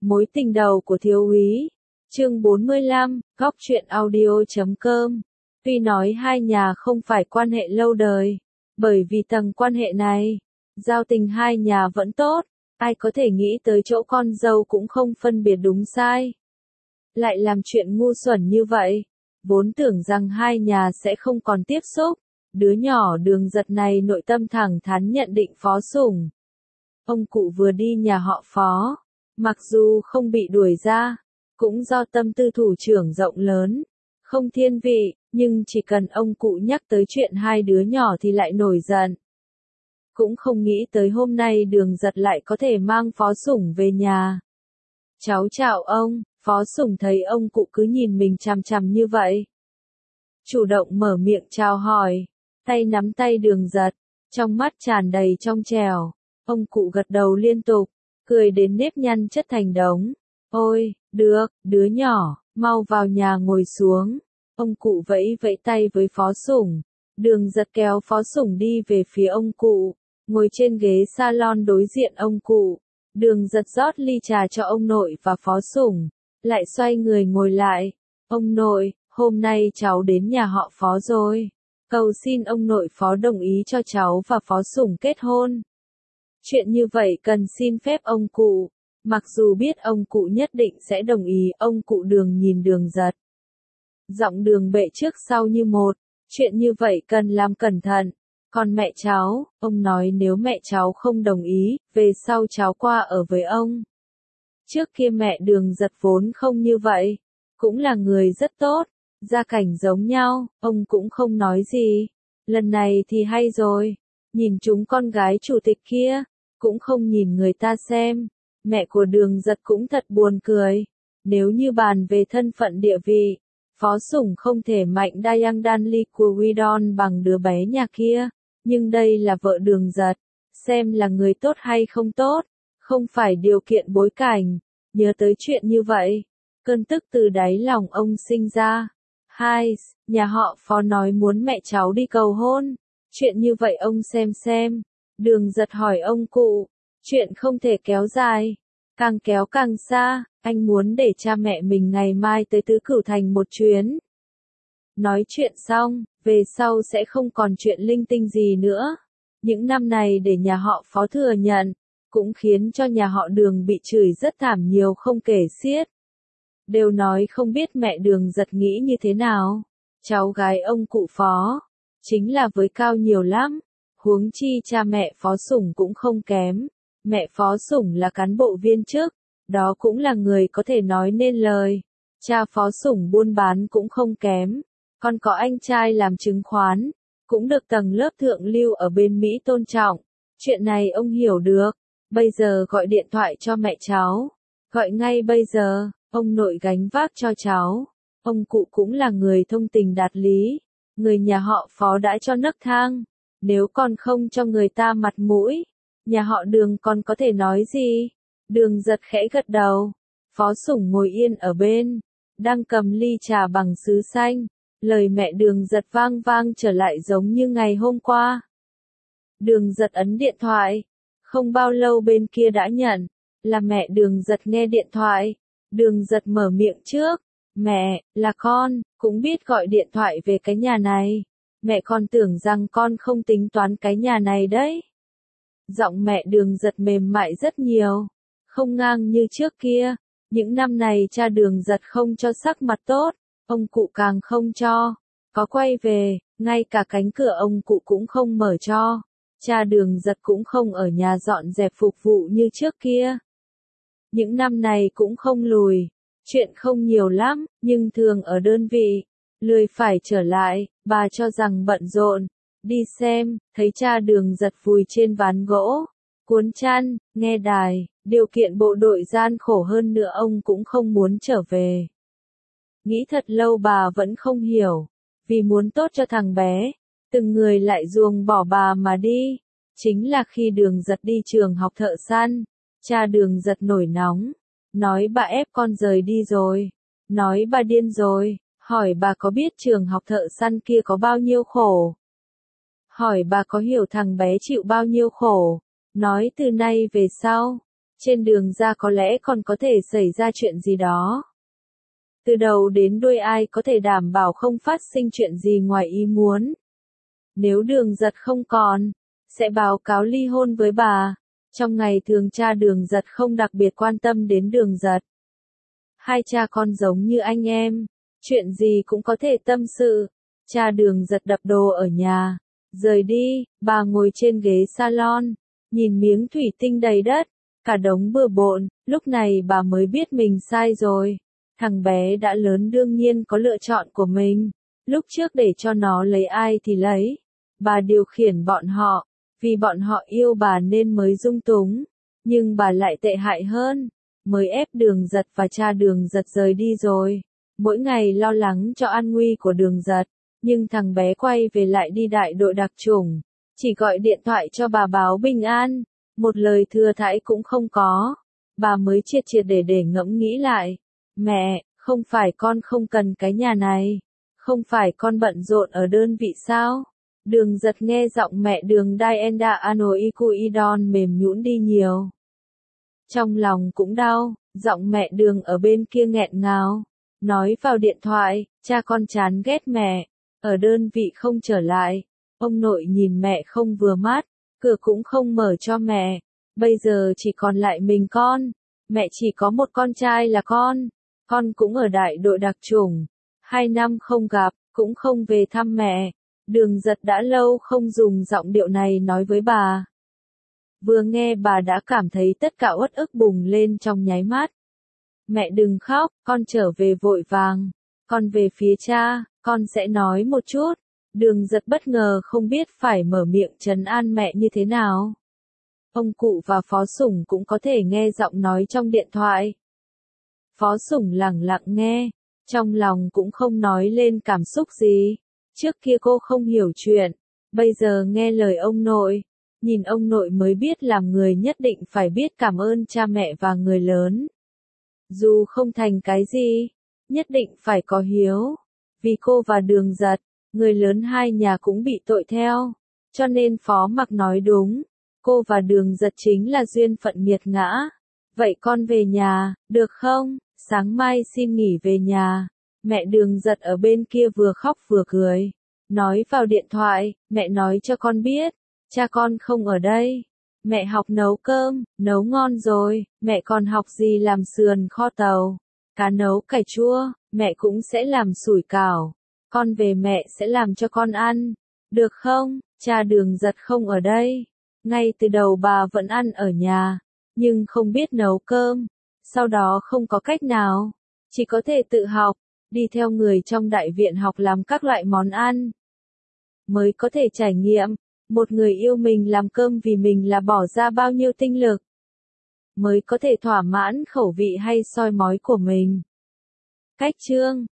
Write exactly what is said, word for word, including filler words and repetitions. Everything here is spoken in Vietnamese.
Mối tình đầu của thiếu úy. Chương bốn mươi lăm, góc truyện audio chấm com. Tuy nói hai nhà không phải quan hệ lâu đời, bởi vì tầng quan hệ này, giao tình hai nhà vẫn tốt, ai có thể nghĩ tới chỗ con dâu cũng không phân biệt đúng sai. Lại làm chuyện ngu xuẩn như vậy, vốn tưởng rằng hai nhà sẽ không còn tiếp xúc, đứa nhỏ Đường Giật này nội tâm thẳng thắn nhận định Phó Sủng. Ông cụ vừa đi nhà họ Phó, mặc dù không bị đuổi ra, cũng do tâm tư thủ trưởng rộng lớn, không thiên vị, nhưng chỉ cần ông cụ nhắc tới chuyện hai đứa nhỏ thì lại nổi giận. Cũng không nghĩ tới hôm nay Đường Giật lại có thể mang Phó Sủng về nhà. Cháu chào ông. Phó Sủng thấy ông cụ cứ nhìn mình chằm chằm như vậy, chủ động mở miệng chào hỏi, tay nắm tay Đường Giật, trong mắt tràn đầy trong trẻo. Ông cụ gật đầu liên tục, cười đến nếp nhăn chất thành đống. Ôi, được, đứa nhỏ, mau vào nhà ngồi xuống. Ông cụ vẫy vẫy tay với Phó Sủng. Đường Giật kéo Phó Sủng đi về phía ông cụ, ngồi trên ghế salon đối diện ông cụ. Đường Giật rót ly trà cho ông nội và Phó Sủng, lại xoay người ngồi lại. Ông nội, hôm nay cháu đến nhà họ Phó rồi. Cầu xin ông nội Phó đồng ý cho cháu và Phó Sủng kết hôn. Chuyện như vậy cần xin phép ông cụ. Mặc dù biết ông cụ nhất định sẽ đồng ý, ông cụ Đường nhìn Đường Giật. Giọng Đường bệ trước sau như một. Chuyện như vậy cần làm cẩn thận. Còn mẹ cháu, ông nói nếu mẹ cháu không đồng ý, về sau cháu qua ở với ông. Trước kia mẹ Đường Giật vốn không như vậy, cũng là người rất tốt, gia cảnh giống nhau, ông cũng không nói gì. Lần này thì hay rồi, nhìn chúng con gái chủ tịch kia, cũng không nhìn người ta xem. Mẹ của Đường Giật cũng thật buồn cười. Nếu như bàn về thân phận địa vị, Phó Sủng không thể mạnh Dayang Danli của Widon bằng đứa bé nhà kia, nhưng đây là vợ Đường Giật, xem là người tốt hay không tốt, không phải điều kiện bối cảnh. Nhớ tới chuyện như vậy, cơn tức từ đáy lòng ông sinh ra. Hai, nhà họ Phó nói muốn mẹ cháu đi cầu hôn. Chuyện như vậy ông xem xem. Đường Giật hỏi ông cụ, chuyện không thể kéo dài, càng kéo càng xa, anh muốn để cha mẹ mình ngày mai tới Tứ Cửu Thành một chuyến. Nói chuyện xong, về sau sẽ không còn chuyện linh tinh gì nữa. Những năm này để nhà họ Phó thừa nhận, cũng khiến cho nhà họ Đường bị chửi rất thảm nhiều không kể xiết. Đều nói không biết mẹ Đường Giật nghĩ như thế nào. Cháu gái ông cụ Phó, chính là với cao nhiều lắm. Huống chi cha mẹ Phó Sủng cũng không kém. Mẹ Phó Sủng là cán bộ viên chức, đó cũng là người có thể nói nên lời. Cha Phó Sủng buôn bán cũng không kém. Còn có anh trai làm chứng khoán, cũng được tầng lớp thượng lưu ở bên Mỹ tôn trọng. Chuyện này ông hiểu được. Bây giờ gọi điện thoại cho mẹ cháu. Gọi ngay bây giờ, ông nội gánh vác cho cháu. Ông cụ cũng là người thông tình đạt lý. Người nhà họ Phó đã cho nấc thang. Nếu còn không cho người ta mặt mũi, nhà họ Đường còn có thể nói gì? Đường Giật khẽ gật đầu. Phó Sủng ngồi yên ở bên, đang cầm ly trà bằng sứ xanh. Lời mẹ Đường Giật vang vang trở lại giống như ngày hôm qua. Đường Giật ấn điện thoại. Không bao lâu bên kia đã nhận, là mẹ Đường Giật nghe điện thoại. Đường Giật mở miệng trước. Mẹ, là con, cũng biết gọi điện thoại về cái nhà này. Mẹ con tưởng rằng con không tính toán cái nhà này đấy. Giọng mẹ Đường Giật mềm mại rất nhiều, không ngang như trước kia. Những năm này cha Đường Giật không cho sắc mặt tốt, ông cụ càng không cho. Có quay về, ngay cả cánh cửa ông cụ cũng không mở cho. Cha Đường Giật cũng không ở nhà dọn dẹp phục vụ như trước kia. Những năm này cũng không lùi, chuyện không nhiều lắm, nhưng thường ở đơn vị, lười phải trở lại, bà cho rằng bận rộn. Đi xem, thấy cha Đường Giật vùi trên ván gỗ, cuốn chăn, nghe đài, điều kiện bộ đội gian khổ hơn nữa ông cũng không muốn trở về. Nghĩ thật lâu bà vẫn không hiểu, vì muốn tốt cho thằng bé, từng người lại ruồng bỏ bà mà đi. Chính là khi Đường Giật đi trường học thợ săn, cha Đường Giật nổi nóng, nói bà ép con rời đi rồi, nói bà điên rồi, hỏi bà có biết trường học thợ săn kia có bao nhiêu khổ. Hỏi bà có hiểu thằng bé chịu bao nhiêu khổ, nói từ nay về sau, Trên đường ra có lẽ còn có thể xảy ra chuyện gì đó. Từ đầu đến đuôi ai có thể đảm bảo không phát sinh chuyện gì ngoài ý muốn. Nếu Đường Giật không còn, sẽ báo cáo ly hôn với bà. Trong ngày thường cha Đường Giật không đặc biệt quan tâm đến Đường Giật. Hai cha con giống như anh em, chuyện gì cũng có thể tâm sự. Cha Đường Giật đập đồ ở nhà, rời đi, bà ngồi trên ghế salon, nhìn miếng thủy tinh đầy đất, cả đống bừa bộn, lúc này bà mới biết mình sai rồi. Thằng bé đã lớn đương nhiên có lựa chọn của mình, lúc trước để cho nó lấy ai thì lấy. Bà điều khiển bọn họ, vì bọn họ yêu bà nên mới dung túng, nhưng bà lại tệ hại hơn, mới ép Đường Giật và cha Đường Giật rời đi rồi. Mỗi ngày lo lắng cho an nguy của Đường Giật, nhưng thằng bé quay về lại đi đại đội đặc chủng, chỉ gọi điện thoại cho bà báo bình an, một lời thừa thãi cũng không có. Bà mới triệt triệt để để ngẫm nghĩ lại, mẹ, không phải con không cần cái nhà này, không phải con bận rộn ở đơn vị sao? Đường Giật nghe giọng mẹ Đường Dienda Anoikuidon mềm nhũn đi nhiều. Trong lòng cũng đau, giọng mẹ Đường ở bên kia nghẹn ngào, nói vào điện thoại, cha con chán ghét mẹ, ở đơn vị không trở lại. Ông nội nhìn mẹ không vừa mắt, cửa cũng không mở cho mẹ, bây giờ chỉ còn lại mình con, mẹ chỉ có một con trai là con, con cũng ở đại đội đặc chủng, hai năm không gặp, cũng không về thăm mẹ. Đường Giật đã lâu không dùng giọng điệu này nói với bà. Vừa nghe bà đã cảm thấy tất cả uất ức bùng lên trong nháy mắt. Mẹ đừng khóc, con trở về vội vàng, con về phía cha, con sẽ nói một chút. Đường Giật bất ngờ không biết phải mở miệng trấn an mẹ như thế nào. Ông cụ và Phó Sủng cũng có thể nghe giọng nói trong điện thoại. Phó Sủng lặng lặng nghe, trong lòng cũng không nói lên cảm xúc gì. Trước kia cô không hiểu chuyện, bây giờ nghe lời ông nội, nhìn ông nội mới biết làm người nhất định phải biết cảm ơn cha mẹ và người lớn. Dù không thành cái gì, nhất định phải có hiếu. Vì cô và Đường Giật, người lớn hai nhà cũng bị tội theo, cho nên Phó Mặc nói đúng, cô và Đường Giật chính là duyên phận nghiệt ngã. Vậy con về nhà, được không? Sáng mai xin nghỉ về nhà. Mẹ Đường Giật ở bên kia vừa khóc vừa cười, nói vào điện thoại, mẹ nói cho con biết, cha con không ở đây. Mẹ học nấu cơm, nấu ngon rồi, mẹ còn học gì làm sườn kho tàu, cá nấu cải chua, mẹ cũng sẽ làm sủi cảo. Con về mẹ sẽ làm cho con ăn, được không? Cha Đường Giật không ở đây. Ngay từ đầu bà vẫn ăn ở nhà, nhưng không biết nấu cơm, sau đó không có cách nào, chỉ có thể tự học, đi theo người trong đại viện học làm các loại món ăn. Mới có thể trải nghiệm, một người yêu mình làm cơm vì mình là bỏ ra bao nhiêu tinh lực. Mới có thể thỏa mãn khẩu vị hay soi mói của mình. Cách chương